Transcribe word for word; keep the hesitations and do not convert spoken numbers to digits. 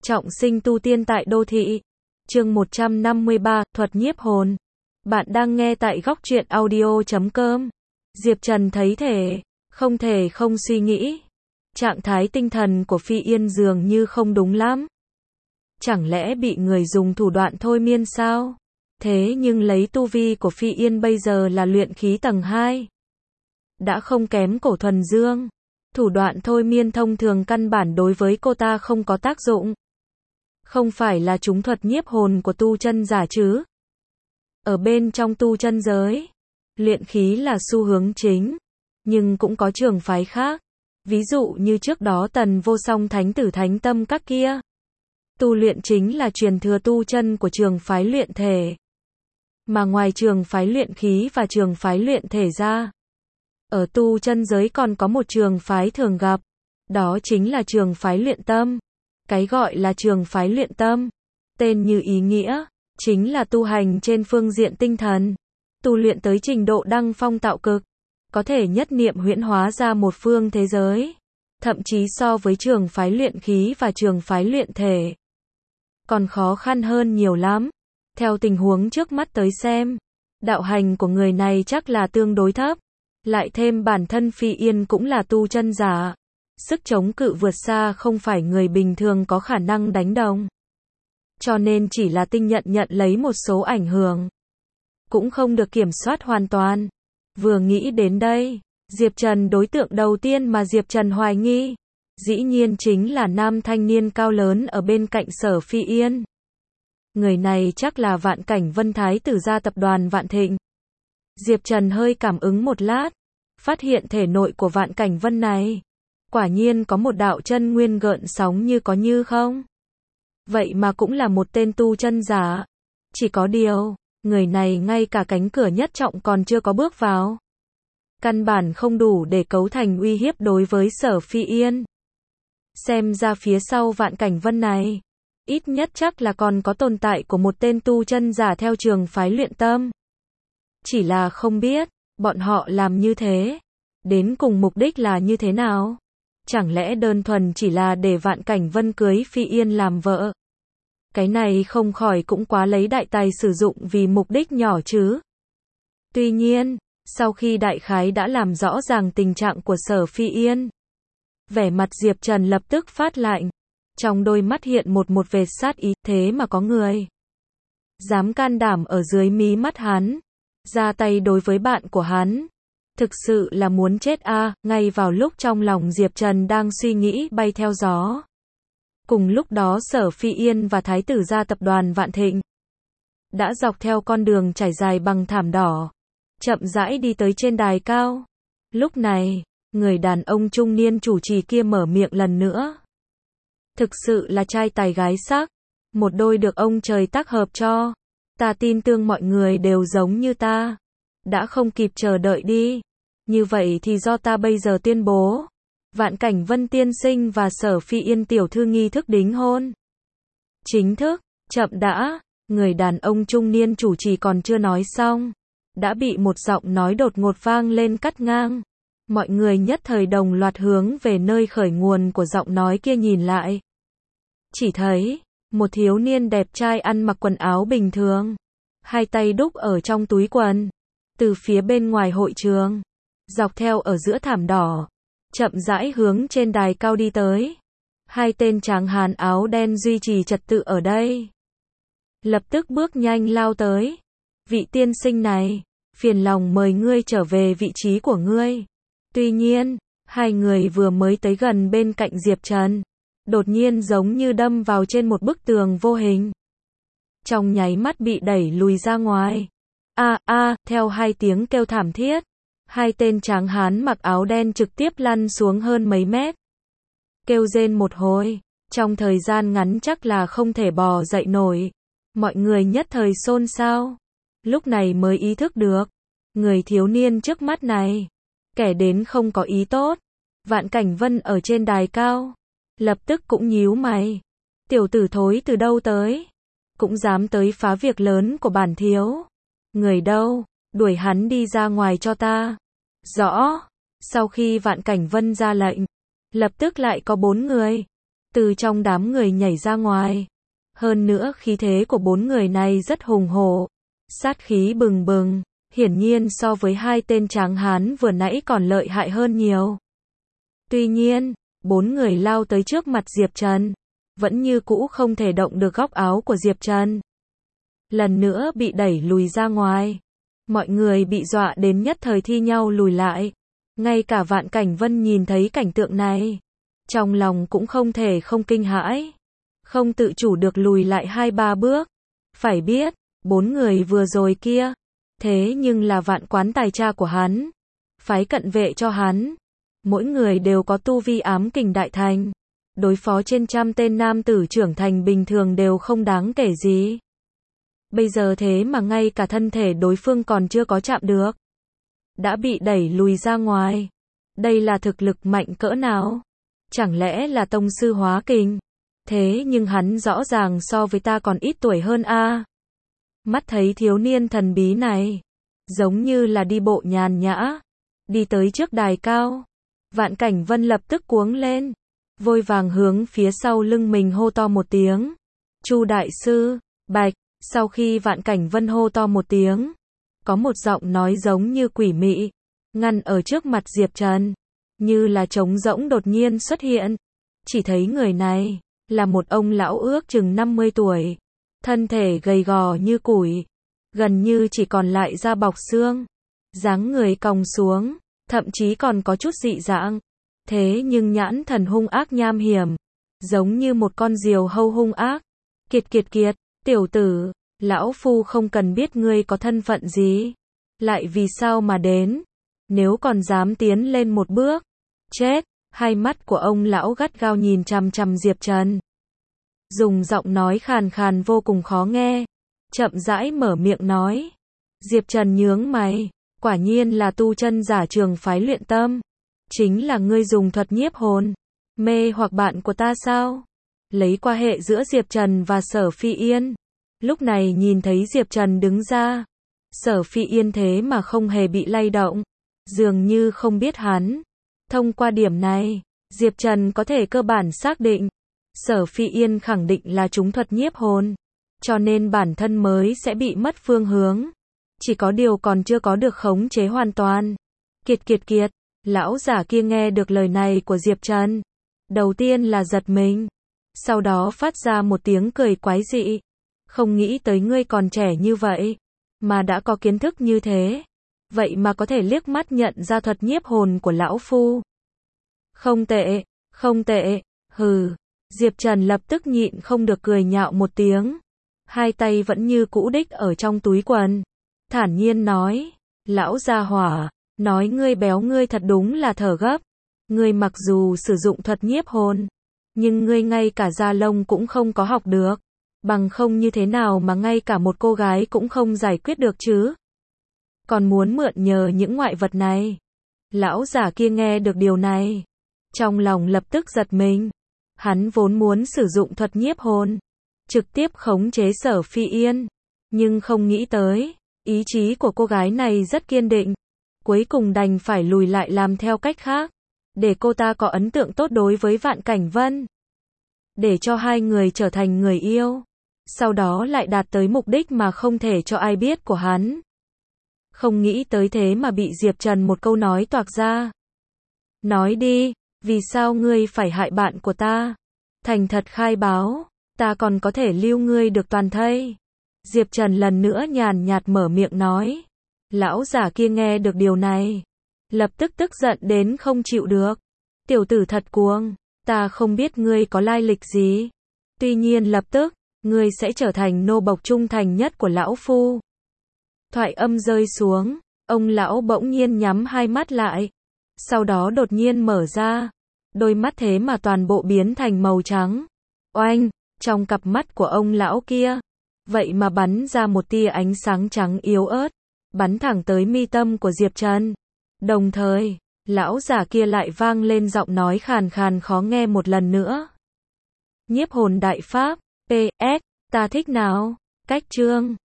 Trọng sinh tu tiên tại đô thị. Chương một trăm năm mươi ba, thuật nhiếp hồn. Bạn đang nghe tại góc truyện audio chấm com. Diệp Trần thấy thể, không thể không suy nghĩ. Trạng thái tinh thần của Phi Yên dường như không đúng lắm. Chẳng lẽ bị người dùng thủ đoạn thôi miên sao? Thế nhưng lấy tu vi của Phi Yên bây giờ là luyện khí tầng hai. Đã không kém Cổ Thuần Dương. Thủ đoạn thôi miên thông thường căn bản đối với cô ta không có tác dụng. Không phải là chúng thuật nhiếp hồn của tu chân giả chứ? Ở bên trong tu chân giới, luyện khí là xu hướng chính, nhưng cũng có trường phái khác. Ví dụ như trước đó Tần Vô Song Thánh Tử Thánh Tâm các kia. Tu luyện chính là truyền thừa tu chân của trường phái luyện thể. Mà ngoài trường phái luyện khí và trường phái luyện thể ra, ở tu chân giới còn có một trường phái thường gặp, đó chính là trường phái luyện tâm. Cái gọi là trường phái luyện tâm, tên như ý nghĩa, chính là tu hành trên phương diện tinh thần, tu luyện tới trình độ đăng phong tạo cực, có thể nhất niệm huyễn hóa ra một phương thế giới, thậm chí so với trường phái luyện khí và trường phái luyện thể còn khó khăn hơn nhiều lắm. Theo tình huống trước mắt tới xem, đạo hành của người này chắc là tương đối thấp, lại thêm bản thân Phi Yên cũng là tu chân giả, sức chống cự vượt xa không phải người bình thường có khả năng đánh đồng. Cho nên chỉ là tinh nhận nhận lấy một số ảnh hưởng, cũng không được kiểm soát hoàn toàn. Vừa nghĩ đến đây, Diệp Trần đối tượng đầu tiên mà Diệp Trần hoài nghi, dĩ nhiên chính là nam thanh niên cao lớn ở bên cạnh Sở Phi Yên. Người này chắc là Vạn Cảnh Vân Thái tử gia tập đoàn Vạn Thịnh. Diệp Trần hơi cảm ứng một lát, phát hiện thể nội của Vạn Cảnh Vân này quả nhiên có một đạo chân nguyên gợn sóng như có như không. Vậy mà cũng là một tên tu chân giả. Chỉ có điều, người này ngay cả cánh cửa nhất trọng còn chưa có bước vào. Căn bản không đủ để cấu thành uy hiếp đối với Sở Phi Yên. Xem ra phía sau Vạn Cảnh Vân này, ít nhất chắc là còn có tồn tại của một tên tu chân giả theo trường phái luyện tâm. Chỉ là không biết, bọn họ làm như thế, đến cùng mục đích là như thế nào? Chẳng lẽ đơn thuần chỉ là để Vạn Cảnh Vân cưới Phi Yên làm vợ? Cái này không khỏi cũng quá lấy đại tài sử dụng vì mục đích nhỏ chứ. Tuy nhiên, sau khi đại khái đã làm rõ ràng tình trạng của Sở Phi Yên, vẻ mặt Diệp Trần lập tức phát lạnh, trong đôi mắt hiện một một vệt sát ý. Thế mà có người dám can đảm ở dưới mí mắt hắn ra tay đối với bạn của hắn, thực sự là muốn chết a. À. Ngay vào lúc trong lòng Diệp Trần đang suy nghĩ bay theo gió, cùng lúc đó Sở Phi Yên và Thái tử gia tập đoàn Vạn Thịnh đã dọc theo con đường trải dài bằng thảm đỏ, chậm rãi đi tới trên đài cao. Lúc này, người đàn ông trung niên chủ trì kia mở miệng lần nữa. Thực sự là trai tài gái sắc, một đôi được ông trời tác hợp cho. Ta tin tưởng mọi người đều giống như ta. Đã không kịp chờ đợi đi. Như vậy thì do ta bây giờ tuyên bố, Vạn Cảnh Vân tiên sinh và Sở Phi Yên tiểu thư nghi thức đính hôn. Chính thức, chậm đã, người đàn ông trung niên chủ trì còn chưa nói xong, đã bị một giọng nói đột ngột vang lên cắt ngang. Mọi người nhất thời đồng loạt hướng về nơi khởi nguồn của giọng nói kia nhìn lại. Chỉ thấy, một thiếu niên đẹp trai ăn mặc quần áo bình thường, hai tay đúc ở trong túi quần, từ phía bên ngoài hội trường, dọc theo ở giữa thảm đỏ, chậm rãi hướng trên đài cao đi tới. Hai tên tráng hán áo đen duy trì trật tự ở đây, lập tức bước nhanh lao tới. Vị tiên sinh này, phiền lòng mời ngươi trở về vị trí của ngươi. Tuy nhiên, hai người vừa mới tới gần bên cạnh Diệp Trần, đột nhiên giống như đâm vào trên một bức tường vô hình, trong nháy mắt bị đẩy lùi ra ngoài. A a, theo hai tiếng kêu thảm thiết, hai tên tráng hán mặc áo đen trực tiếp lăn xuống hơn mấy mét. Kêu rên một hồi, trong thời gian ngắn chắc là không thể bò dậy nổi. Mọi người nhất thời xôn xao, lúc này mới ý thức được, người thiếu niên trước mắt này, kẻ đến không có ý tốt. Vạn Cảnh Vân ở trên đài cao, lập tức cũng nhíu mày. Tiểu tử thối từ đâu tới? Cũng dám tới phá việc lớn của bản thiếu. Người đâu? Đuổi hắn đi ra ngoài cho ta. Rõ. Sau khi Vạn Cảnh Vân ra lệnh, lập tức lại có bốn người từ trong đám người nhảy ra ngoài. Hơn nữa khí thế của bốn người này rất hùng hổ, sát khí bừng bừng, hiển nhiên so với hai tên tráng hán vừa nãy còn lợi hại hơn nhiều. Tuy nhiên, bốn người lao tới trước mặt Diệp Trần, vẫn như cũ không thể động được góc áo của Diệp Trần. Lần nữa bị đẩy lùi ra ngoài. Mọi người bị dọa đến nhất thời thi nhau lùi lại. Ngay cả Vạn Cảnh Vân nhìn thấy cảnh tượng này, trong lòng cũng không thể không kinh hãi, không tự chủ được lùi lại hai ba bước. Phải biết, bốn người vừa rồi kia, thế nhưng là Vạn Quán Tài cha của hắn, phái cận vệ cho hắn, mỗi người đều có tu vi ám kình đại thành, đối phó trên trăm tên nam tử trưởng thành bình thường đều không đáng kể gì. Bây giờ thế mà ngay cả thân thể đối phương còn chưa có chạm được, đã bị đẩy lùi ra ngoài. Đây là thực lực mạnh cỡ nào? Chẳng lẽ là tông sư hóa kình? Thế nhưng hắn rõ ràng so với ta còn ít tuổi hơn a. À. Mắt thấy thiếu niên thần bí này, giống như là đi bộ nhàn nhã, đi tới trước đài cao. Vạn Cảnh Vân lập tức cuống lên, vội vàng hướng phía sau lưng mình hô to một tiếng. Chu đại sư, Bạch. Sau khi Vạn Cảnh Vân hô to một tiếng, có một giọng nói giống như quỷ mị, ngăn ở trước mặt Diệp Trần, như là trống rỗng đột nhiên xuất hiện. Chỉ thấy người này, là một ông lão ước chừng năm mươi tuổi, thân thể gầy gò như củi, gần như chỉ còn lại da bọc xương, dáng người còng xuống, thậm chí còn có chút dị dạng. Thế nhưng nhãn thần hung ác nham hiểm, giống như một con diều hâu hung ác. Kiệt kiệt kiệt, tiểu tử, lão phu không cần biết ngươi có thân phận gì, lại vì sao mà đến, nếu còn dám tiến lên một bước, chết. Hai mắt của ông lão gắt gao nhìn chằm chằm Diệp Trần, dùng giọng nói khàn khàn vô cùng khó nghe, chậm rãi mở miệng nói. Diệp Trần nhướng mày, quả nhiên là tu chân giả trường phái luyện tâm, chính là ngươi dùng thuật nhiếp hồn, mê hoặc bạn của ta sao? Lấy qua hệ giữa Diệp Trần và Sở Phi Yên, lúc này nhìn thấy Diệp Trần đứng ra, Sở Phi Yên thế mà không hề bị lay động, dường như không biết hắn. Thông qua điểm này, Diệp Trần có thể cơ bản xác định, Sở Phi Yên khẳng định là trúng thuật nhiếp hồn, cho nên bản thân mới sẽ bị mất phương hướng. Chỉ có điều còn chưa có được khống chế hoàn toàn. Kiệt kiệt kiệt, lão giả kia nghe được lời này của Diệp Trần, đầu tiên là giật mình, sau đó phát ra một tiếng cười quái dị. Không nghĩ tới ngươi còn trẻ như vậy, mà đã có kiến thức như thế. Vậy mà có thể liếc mắt nhận ra thuật nhiếp hồn của lão phu. Không tệ, không tệ, hừ. Diệp Trần lập tức nhịn không được cười nhạo một tiếng. Hai tay vẫn như cũ đích ở trong túi quần. Thản nhiên nói, lão gia hỏa, nói ngươi béo ngươi thật đúng là thở gấp. Ngươi mặc dù sử dụng thuật nhiếp hồn, nhưng ngươi ngay cả da lông cũng không có học được. Bằng không như thế nào mà ngay cả một cô gái cũng không giải quyết được chứ? Còn muốn mượn nhờ những ngoại vật này. Lão giả kia nghe được điều này, trong lòng lập tức giật mình. Hắn vốn muốn sử dụng thuật nhiếp hồn, trực tiếp khống chế Sở Phi Yên, nhưng không nghĩ tới, ý chí của cô gái này rất kiên định, cuối cùng đành phải lùi lại làm theo cách khác, để cô ta có ấn tượng tốt đối với Vạn Cảnh Vân, để cho hai người trở thành người yêu, sau đó lại đạt tới mục đích mà không thể cho ai biết của hắn. Không nghĩ tới thế mà bị Diệp Trần một câu nói toạc ra. Nói đi, vì sao ngươi phải hại bạn của ta? Thành thật khai báo, ta còn có thể lưu ngươi được toàn thây. Diệp Trần lần nữa nhàn nhạt mở miệng nói. Lão giả kia nghe được điều này, lập tức tức giận đến không chịu được. Tiểu tử thật cuồng, ta không biết ngươi có lai lịch gì. Tuy nhiên lập tức, ngươi sẽ trở thành nô bộc trung thành nhất của lão phu. Thoại âm rơi xuống, ông lão bỗng nhiên nhắm hai mắt lại, sau đó đột nhiên mở ra, đôi mắt thế mà toàn bộ biến thành màu trắng. Oanh, trong cặp mắt của ông lão kia, vậy mà bắn ra một tia ánh sáng trắng yếu ớt, bắn thẳng tới mi tâm của Diệp Trần. Đồng thời, lão giả kia lại vang lên giọng nói khàn khàn khó nghe một lần nữa. Nhiếp hồn đại pháp, pê ét, ta thích nào? Cách chương